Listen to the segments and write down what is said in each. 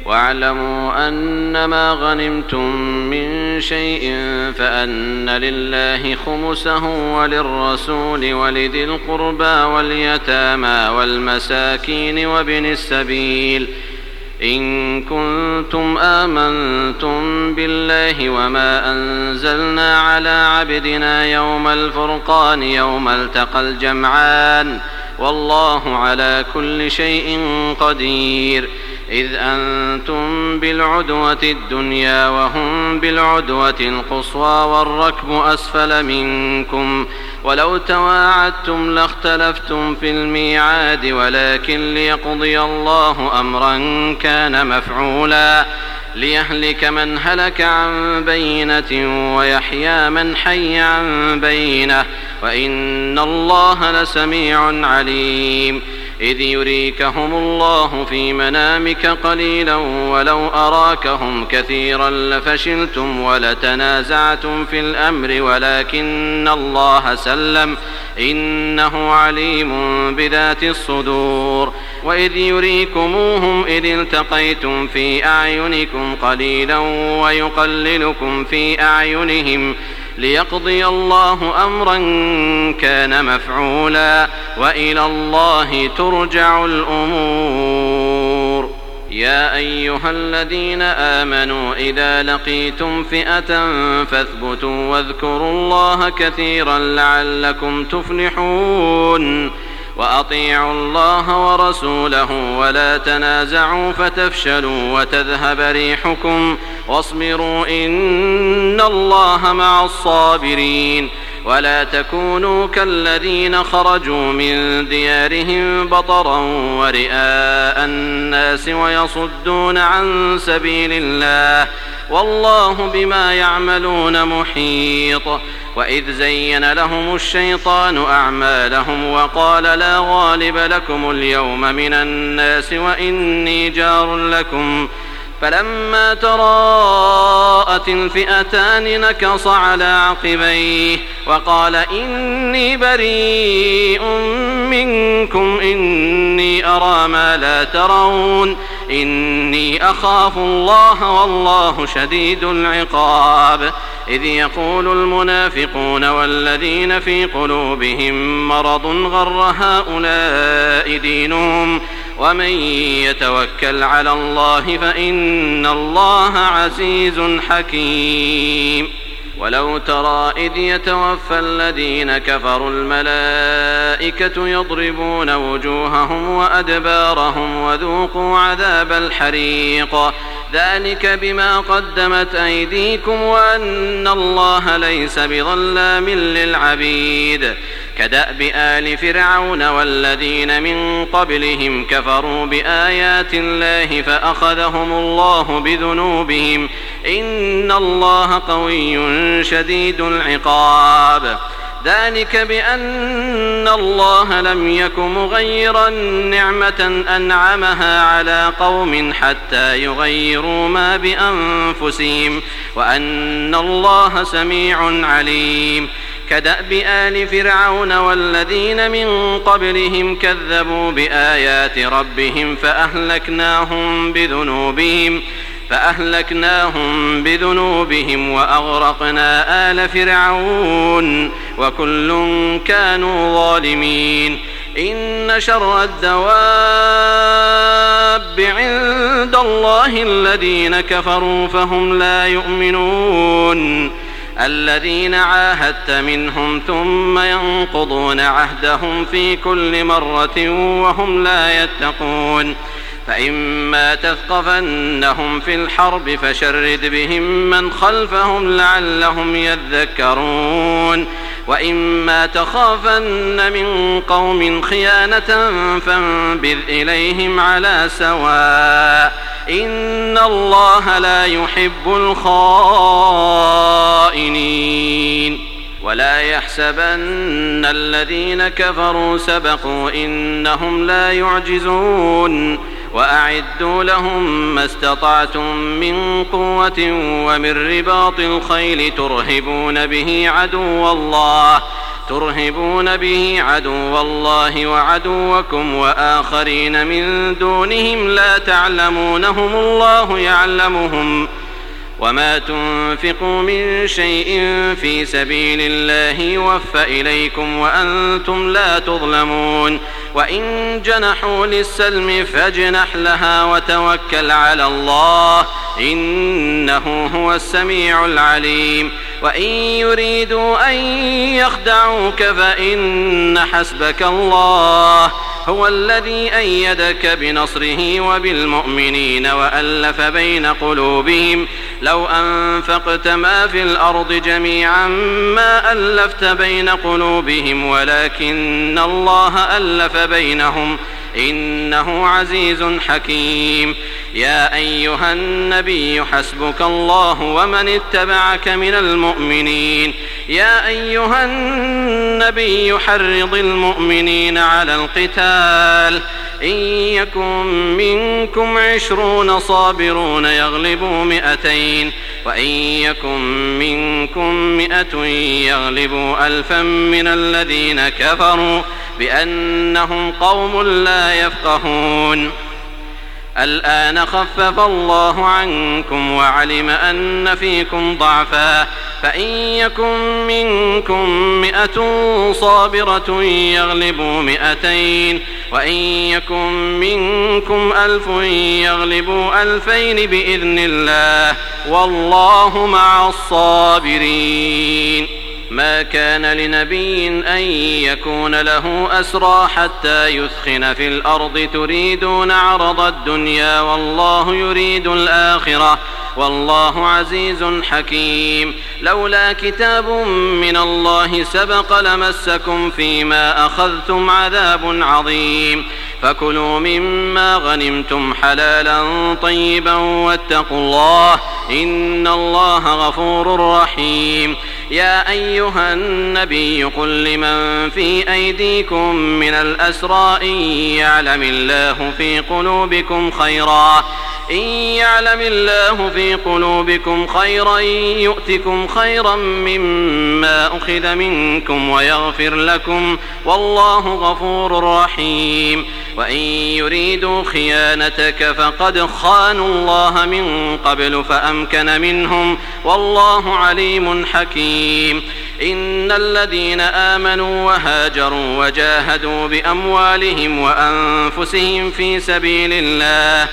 واعلموا أنما غنمتم من شيء فأن لله خمسه وللرسول ولذي القربى واليتامى والمساكين وابن السبيل إن كنتم آمنتم بالله وما أنزلنا على عبدنا يوم الفرقان يوم التقى الجمعان والله على كل شيء قدير إذ أنتم بالعدوة الدنيا وهم بالعدوة القصوى والركب أسفل منكم ولو تواعدتم لاختلفتم في الميعاد ولكن ليقضي الله أمرا كان مفعولا ليهلك من هلك عن بينة ويحيى من حي عن بينة وإن الله لسميع عليم إذ يريكهم الله في منامك قليلا ولو أراكهم كثيرا لفشلتم ولتنازعتم في الأمر ولكن الله سلم إنه عليم بذات الصدور وإذ يريكموهم إذ التقيتم في أعينكم قليلا ويقللكم في أعينهم ليقضي الله أمرا كان مفعولا وإلى الله ترجع الأمور يا أيها الذين آمنوا إذا لقيتم فئة فاثبتوا واذكروا الله كثيرا لعلكم تفلحون وأطيعوا الله ورسوله ولا تنازعوا فتفشلوا وتذهب ريحكم واصبروا إن الله مع الصابرين ولا تكونوا كالذين خرجوا من ديارهم بطرا ورئاء الناس ويصدون عن سبيل الله والله بما يعملون محيط وإذ زين لهم الشيطان أعمالهم وقال لا غالب لكم اليوم من الناس وإني جار لكم فلما تراءت الفئتان نكص على عقبيه وقال إني بريء منكم إني أرى ما لا ترون إني أخاف الله والله شديد العقاب إذ يقول المنافقون والذين في قلوبهم مرض غر هؤلاء دينهم ومن يتوكل على الله فإن الله عزيز حكيم ولو ترى إذ يتوفى الذين كفروا الملائكة يضربون وجوههم وأدبارهم وذوقوا عذاب الحريق ذلك بما قدمت أيديكم وأن الله ليس بظلام للعبيد كدأب آل فرعون والذين من قبلهم كفروا بآيات الله فأخذهم الله بذنوبهم إن الله قوي شديد العقاب ذلك بأن الله لم يك مغيرا نعمة أنعمها على قوم حتى يغيروا ما بأنفسهم وأن الله سميع عليم كدأب آل فرعون والذين من قبلهم كذبوا بآيات ربهم فأهلكناهم بذنوبهم وأغرقنا آل فرعون وكل كانوا ظالمين إن شر الدواب عند الله الذين كفروا فهم لا يؤمنون الذين عاهدت منهم ثم ينقضون عهدهم في كل مرة وهم لا يتقون فإما تثقفنهم في الحرب فشرد بهم من خلفهم لعلهم يذكرون وإما تخافن من قوم خيانة فانبذ إليهم على سواء إن الله لا يحب الخائنين ولا يحسبن الذين كفروا سبقوا إنهم لا يعجزون وأعدوا لهم ما استطعتم من قوة ومن رباط الخيل ترهبون به عدو الله ترهبون به عدو الله وعدوكم وآخرين من دونهم لا تعلمونهم الله يعلمهم وما تنفقوا من شيء في سبيل الله يوفى إليكم وأنتم لا تظلمون وإن جنحوا للسلم فاجنح لها وتوكل على الله إنه هو السميع العليم وإن يريدوا أن يخدعوك فإن حسبك الله هو الذي أيدك بنصره وبالمؤمنين وألف بين قلوبهم لو أنفقت ما في الأرض جميعا ما ألفت بين قلوبهم ولكن الله ألف بينهم إنه عزيز حكيم يا أيها النبي حسبك الله ومن اتبعك من المؤمنين يا أيها النبي حرض المؤمنين على القتال إن يكن منكم 20 صابرون يغلبوا 200 وإن يكن منكم 100 يغلبوا 1000 من الذين كفروا بأنهم قوم لا يفقهون الآن خفف الله عنكم وعلم أن فيكم ضعفا فإن يكن منكم 100 صابرة يغلبوا 200 وإن يكن منكم 1000 يغلبوا 2000 بإذن الله والله مع الصابرين ما كان لنبي أن يكون له أسرى حتى يثخن في الأرض تريدون عرض الدنيا والله يريد الآخرة والله عزيز حكيم لولا كتاب من الله سبق لمسكم فيما أخذتم عذاب عظيم فكلوا مما غنمتم حلالا طيبا واتقوا الله إن الله غفور رحيم يا أيها النبي قل لمن في أيديكم من الأسرى إن يعلم الله في قلوبكم خيرا يؤتكم خيرا مما أخذ منكم ويغفر لكم والله غفور رحيم وإن يريدوا خيانتك فقد خانوا الله من قبل فأمكن منهم والله عليم حكيم إن الذين آمنوا وهاجروا وجاهدوا بأموالهم وأنفسهم في سبيل الله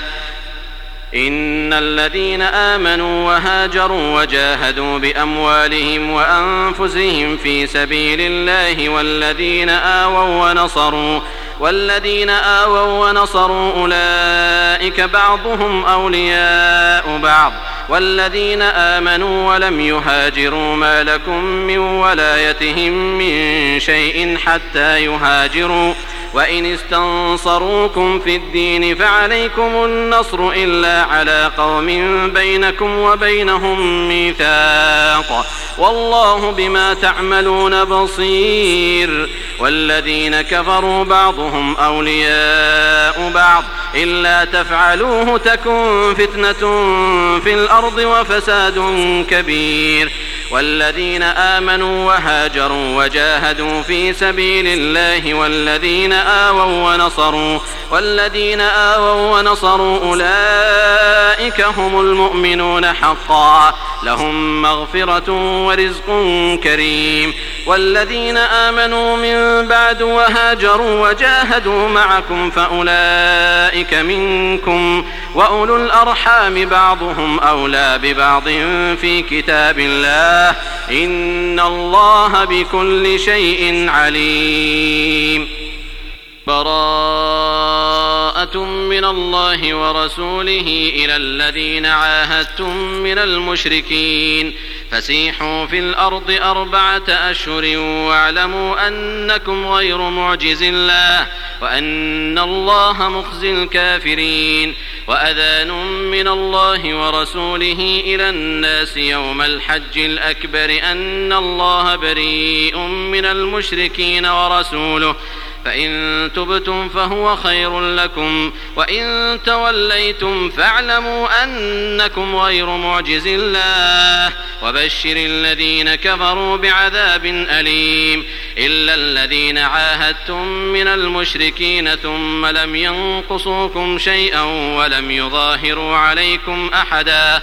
والذين آووا ونصروا أولئك بعضهم أولياء بعض والذين آمنوا ولم يهاجروا ما لكم من ولايتهم من شيء حتى يهاجروا وإن استنصروكم في الدين فعليكم النصر إلا على قوم بينكم وبينهم ميثاق والله بما تعملون بصير والذين كفروا بعضهم أولياء بعض إلا تفعلوه تكن فتنة في الأرض وفساد كبير والذين آمنوا وهاجروا وجاهدوا في سبيل الله والذين آووا ونصروا أولئك هم المؤمنون حقا لهم مغفرة ورزق كريم والذين آمنوا من بعد وهاجروا وجاهدوا معكم فأولئك منكم وأولو الأرحام بعضهم أولى ببعض في كتاب الله إن الله بكل شيء عليم براءة من الله ورسوله إلى الذين عاهدتم من المشركين فسيحوا في الأرض 4 أشهر واعلموا أنكم غير معجز الله وأن الله مخزي الكافرين وأذان من الله ورسوله إلى الناس يوم الحج الأكبر أن الله بريء من المشركين ورسوله فإن تبتم فهو خير لكم، وإن توليتم فاعلموا أنكم غير معجز الله، وبشر الذين كفروا بعذاب أليم. إلا الذين عاهدتم من المشركين ثم لم ينقصوكم شيئا ولم يظاهروا عليكم أحدا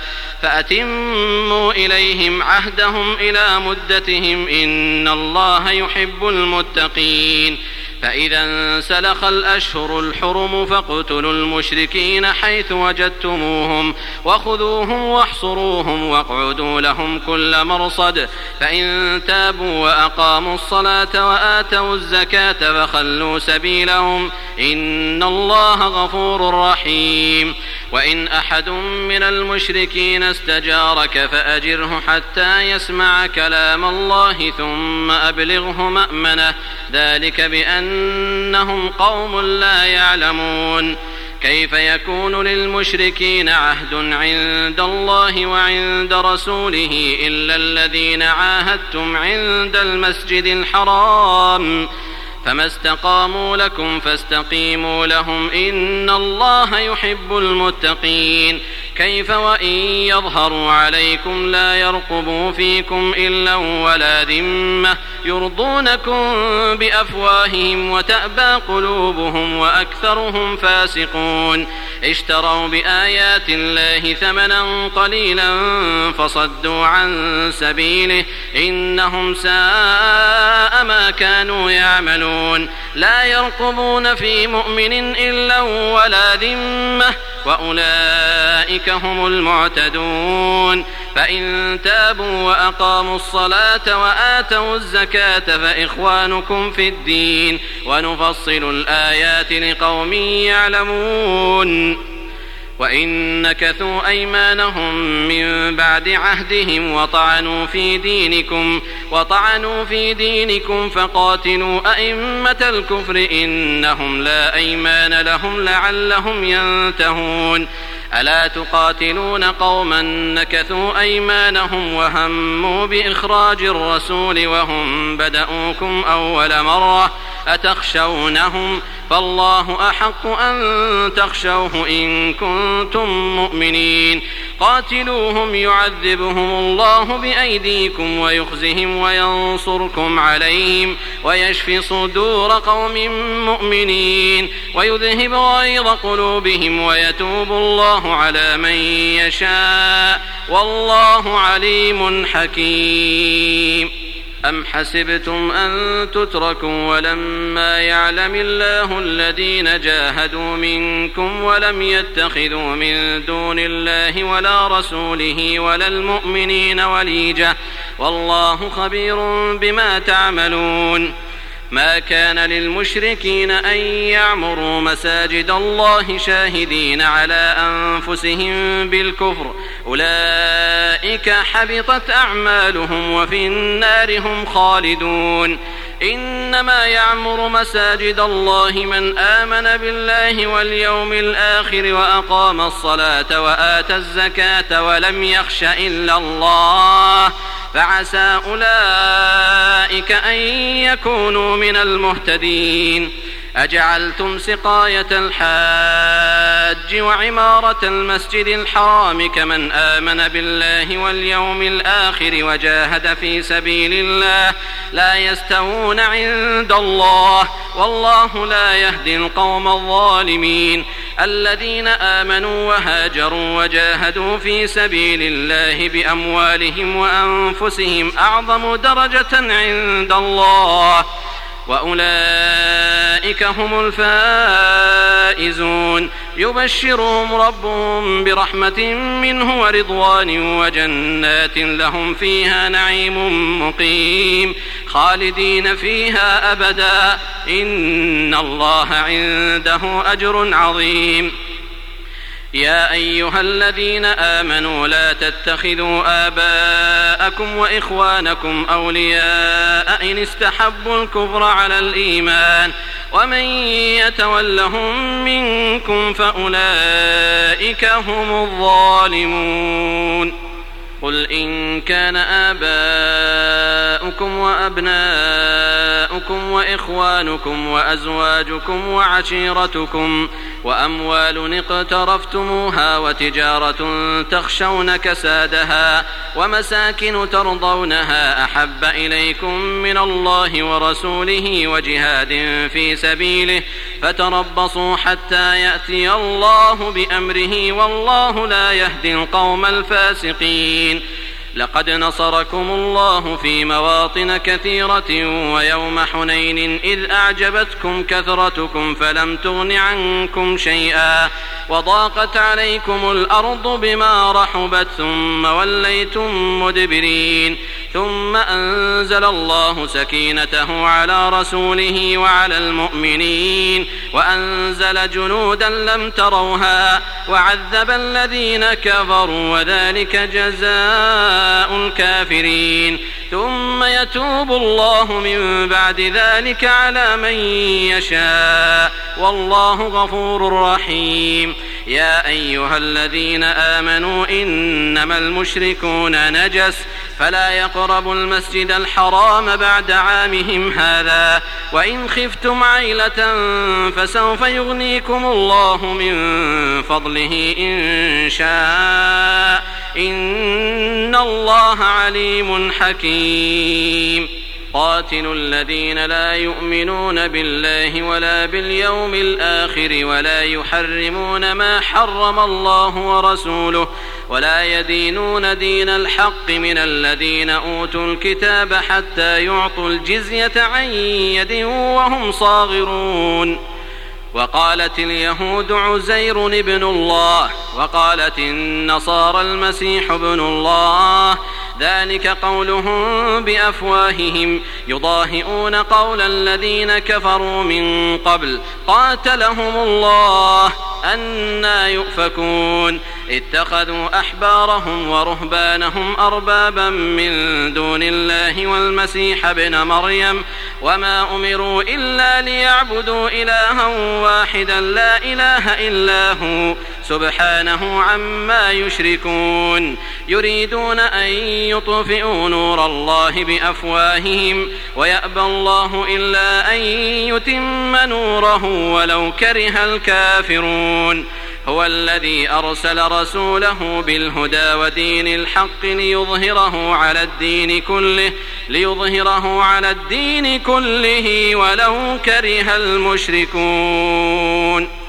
فأتموا إليهم عهدهم إلى مدتهم، إن الله يحب المتقين. فإذا انسلخ الأشهر الحرم فاقتلوا المشركين حيث وجدتموهم وخذوهم واحصروهم واقعدوا لهم كل مرصد، فإن تابوا وأقاموا الصلاة وآتوا الزكاة فخلوا سبيلهم، إن الله غفور رحيم. وإن أحد من المشركين استجارك فأجره حتى يسمع كلام الله ثم أبلغه مأمنه، ذلك بأنهم قوم لا يعلمون. كيف يكون للمشركين عهد عند الله وعند رسوله إلا الذين عاهدتم عند المسجد الحرام، فما استقاموا لكم فاستقيموا لهم، إن الله يحب المتقين. كيف وإن يظهروا عليكم لا يرقبوا فيكم إلا ولا ذمة، يرضونكم بأفواههم وتأبى قلوبهم وأكثرهم فاسقون. اشتروا بآيات الله ثمنا قليلا فصدوا عن سبيله، إنهم ساء ما كانوا يعملون. لا يرقبون في مؤمن إلا ولا ذمة، وأولئك هم المعتدون. فإن تابوا وأقاموا الصلاة وآتوا الزكاة فإخوانكم في الدين، ونفصل الآيات لقوم يعلمون. وإن نكثوا أيمانهم من بعد عهدهم وطعنوا في دينكم فقاتلوا أئمة الكفر إنهم لا أيمان لهم لعلهم ينتهون. ألا تقاتلون قوما نكثوا أيمانهم وهموا بإخراج الرسول وهم بدأوكم أول مرة، أتخشونهم؟ فالله أحق أن تخشوه إن كنتم مؤمنين. قاتلوهم يعذبهم الله بأيديكم ويخزهم وينصركم عليهم ويشفي صدور قوم مؤمنين ويذهب غيظ قلوبهم ويتوب الله على من يشاء، والله عليم حكيم. أم حسبتم أن تتركوا ولما يعلم الله الذين جاهدوا منكم ولم يتخذوا من دون الله ولا رسوله ولا المؤمنين وليجة، والله خبير بما تعملون. ما كان للمشركين أن يعمروا مساجد الله شاهدين على أنفسهم بالكفر، أولئك حبطت أعمالهم وفي النار هم خالدون. إنما يعمر مساجد الله من آمن بالله واليوم الآخر وأقام الصلاة وآتى الزكاة ولم يخش إلا الله، فعسى أولئك أن يكونوا من المهتدين. أجعلتم سقاية الحاج وعمارة المسجد الحرام كمن آمن بالله واليوم الآخر وجاهد في سبيل الله لا يستوون عند الله، والله لا يهدي القوم الظالمين. الذين آمنوا وهاجروا وجاهدوا في سبيل الله بأموالهم وأنفسهم أعظم درجة عند الله، وأولئك هم الفائزون. يبشرهم ربهم برحمة منه ورضوان وجنات لهم فيها نعيم مقيم خالدين فيها أبدا، إن الله عنده أجر عظيم. يا أيها الذين آمنوا لا تتخذوا آباءكم وإخوانكم أولياء إن استحبوا الكفر على الإيمان، ومن يتولهم منكم فأولئك هم الظالمون. قل إن كان آباؤكم آباؤكم وأبناؤكم وإخوانكم وأزواجكم وعشيرتكم وأموال اقترفتموها وتجارة تخشون كسادها ومساكن ترضونها أحب إليكم من الله ورسوله وجهاد في سبيله فتربصوا حتى يأتي الله بأمره والله لا يهدي القوم الفاسقين. لقد نصركم الله في مواطن كثيرة ويوم حنين إذ أعجبتكم كثرتكم فلم تغن عنكم شيئا وضاقت عليكم الأرض بما رحبت ثم وليتم مدبرين ثم أنزل الله سكينته على رسوله وعلى المؤمنين وأنزل جنودا لم تروها وعذب الذين كفروا وذلك جزاء الكافرين ثم يتوب الله من بعد ذلك على من يشاء والله غفور رحيم. يا أيها الذين آمنوا إنما المشركون نجس فلا يقربوا المسجد الحرام بعد عامهم هذا وإن خفتم عيلة فسوف يغنيكم الله من فضله إن شاء إن الله عليم حكيم. قاتلوا الذين لا يؤمنون بالله ولا باليوم الآخر ولا يحرمون ما حرم الله ورسوله ولا يدينون دين الحق من الذين أوتوا الكتاب حتى يعطوا الجزية عن يد وهم صاغرون. وقالت اليهود عزير ابن الله وقالت النصارى المسيح ابن الله ذلك قولهم بأفواههم يضاهئون قول الذين كفروا من قبل قاتلهم الله أنى يؤفكون. اتخذوا أحبارهم ورهبانهم أربابا من دون الله والمسيح ابن مريم وما أمروا إلا ليعبدوا إلها واحدا لا إله إلا هو سبحانه عما يشركون. يريدون أن يطفئوا نور الله بأفواههم ويأبى الله إلا أن يتم نوره ولو كره الكافرون. هو الذي أرسل رسوله بالهدى ودين الحق ليظهره على الدين كله ولو كره المشركون.